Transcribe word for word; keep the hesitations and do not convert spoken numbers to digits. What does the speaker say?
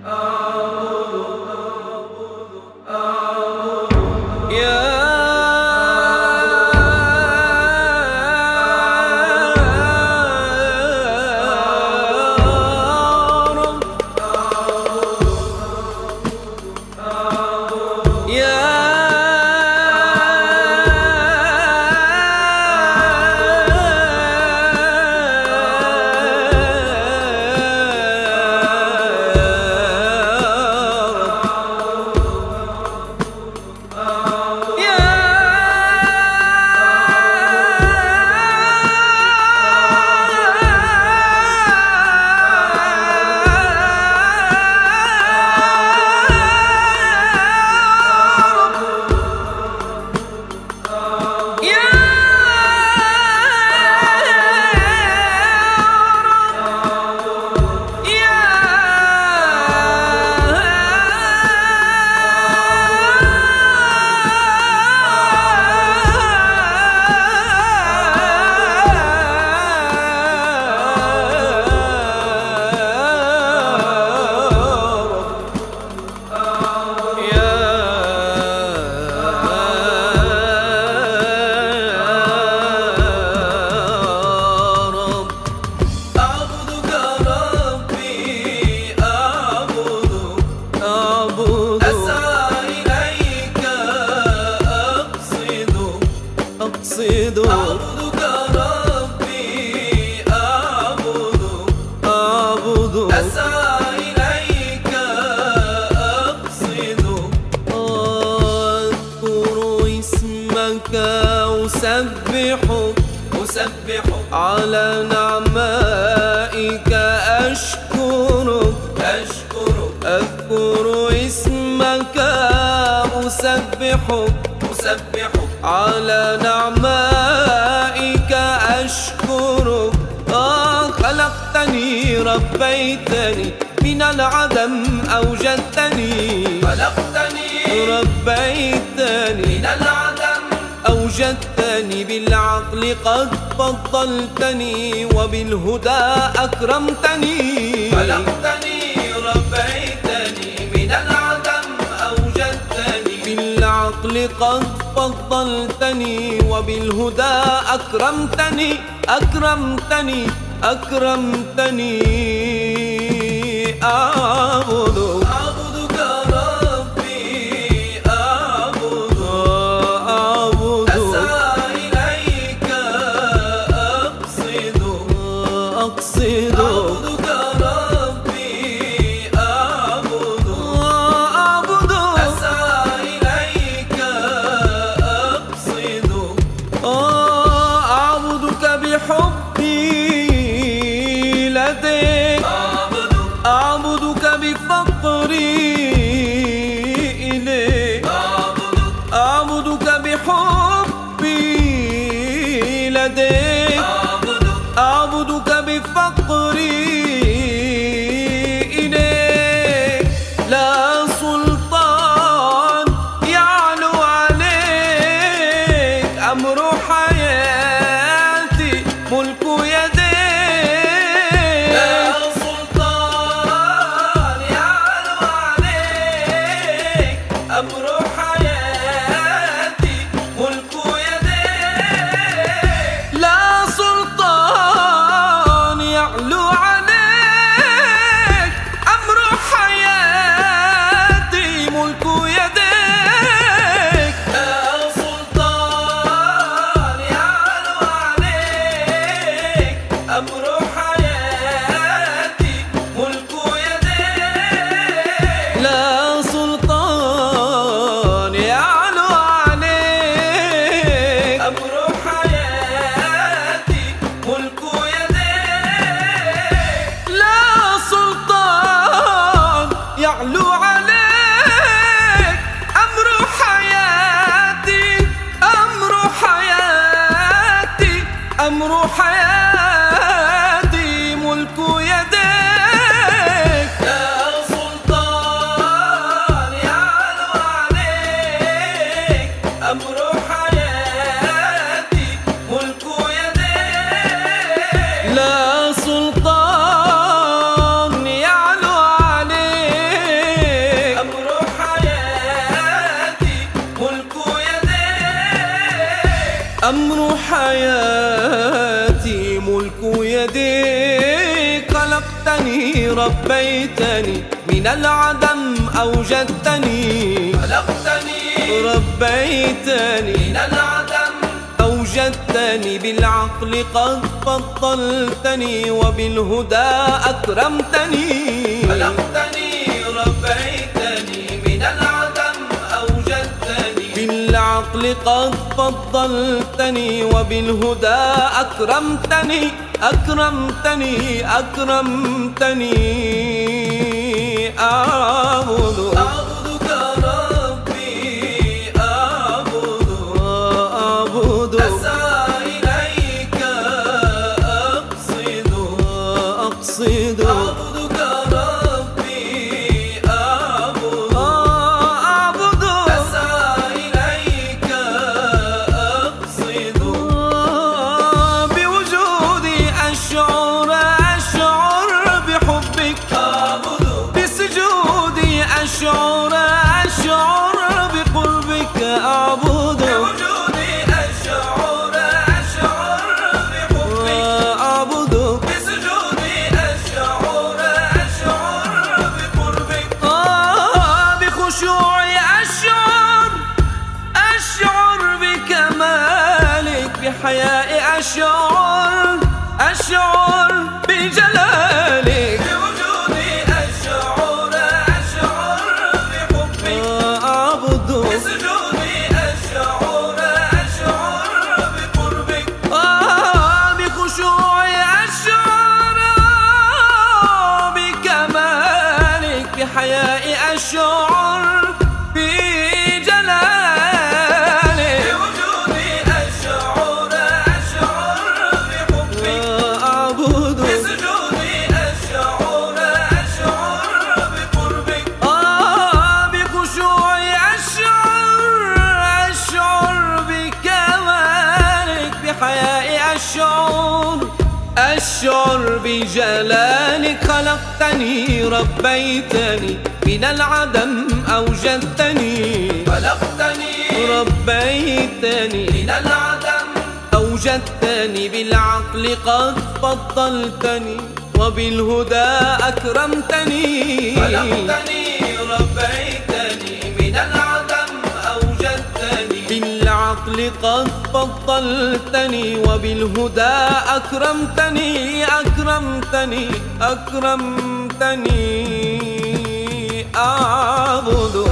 أعبدك ربي أعبد أعبد أسعى إليك أقصد أذكر اسمك أسبح أسبح على نعمائك أشكرك أشكرك أذكر اسمك أسبحك أسبح على نعمائك أشكرك آه خلقتني ربيتني من العدم أوجدتني خلقتني ربيتني من العدم أوجدتني بالعقل قد فضلتني وبالهدى أكرمتني خلقتني ربيتني من العدم أوجدتني بالعقل قد فضلتني وبالهدى أكرمتني أكرمتني أكرمتني أعبد أعبدك ربي أعبد أعبد أسعى إليك أقصد أقصد أعبدك ربي أعبد أعبد أسعى إليك أقصد أعبدك بحبي لديك أعبدك بفقري إليك أعبدك بحبي لديك أعبدك بفقري إليك لا سلطان يعلو عليك أمر حياتي ملك يديك لا حياتي ملك يديك، خلقتني ربيتني من العدم أوجدتني، خلقتني ربيتني من العدم أوجدتني، بالعقل قد فضلتني وبالهدى أكرمتني. خلقتني ربيتني من العدم أوجدتني، بالعقل قد فضلتني وبالهدى أكرمتني أكرمتني أكرمتني. أعبد أعبدك ربي أعبد، أعبد أسعى إليك أقصد، أقصد أعبدك ربي أعبد، أعبد أسعى إليك أقصد، بوجودي أشعر أشعر بحبك، أعبد بسجودي أشعر أشعر بقربك. أعبد بوجودي أشعر أشعر بحبك، أعبد بسجودي أشعر أشعر بقربك، آه بخشوعي أشعر أشعر بكمالك، بحيائي أشعر أشعر بجلالك. بوجودي أشعر أشعر بحبك، أعبد بسجودي أشعر أشعر بقربك، آه بخشوعي أشعر بكمالك، بحيائي أشعر بجلالك. بوجودي أشعر أشعر بحبك، أعبد بسجودي أشعر أشعر بقربك، آه بخشوعي أشعر أشعر بكمالك، بحيائي أشعر أشعر بجلالك. خلقتني ربيتني من العدم أوجدتني، خلقتني ربيتني من العدم أوجدتني، بالعقل قد فضلتني وبالهدى أكرمتني. خلقتني ربيتني من العدم أوجدتني، بالعقل قد فضلتني وبالهدى أكرمتني أكرمتني أكرمتني. أعبد